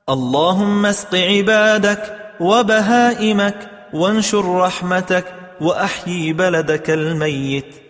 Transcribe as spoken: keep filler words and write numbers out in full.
اللهم اسق عبادك وبهائمك وانشر رحمتك وأحيي بلدك الميت.